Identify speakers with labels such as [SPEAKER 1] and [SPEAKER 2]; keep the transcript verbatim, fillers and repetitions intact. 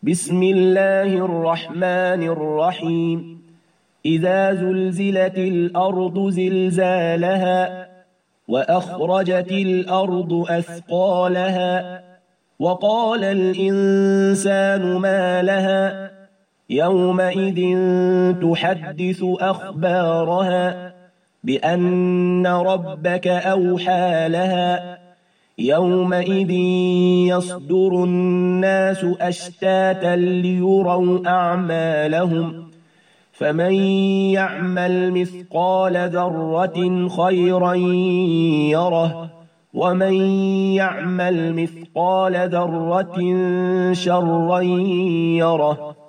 [SPEAKER 1] بسم الله الرحمن الرحيم إذا زلزلت الأرض زلزالها وأخرجت الأرض أثقالها وقال الإنسان ما لها يومئذ تحدث أخبارها بأن ربك أوحى لها يومئذ يصدر الناس أشتاتا ليروا أعمالهم فمن يعمل مثقال ذرة خيرا يره ومن يعمل مثقال ذرة شرا يره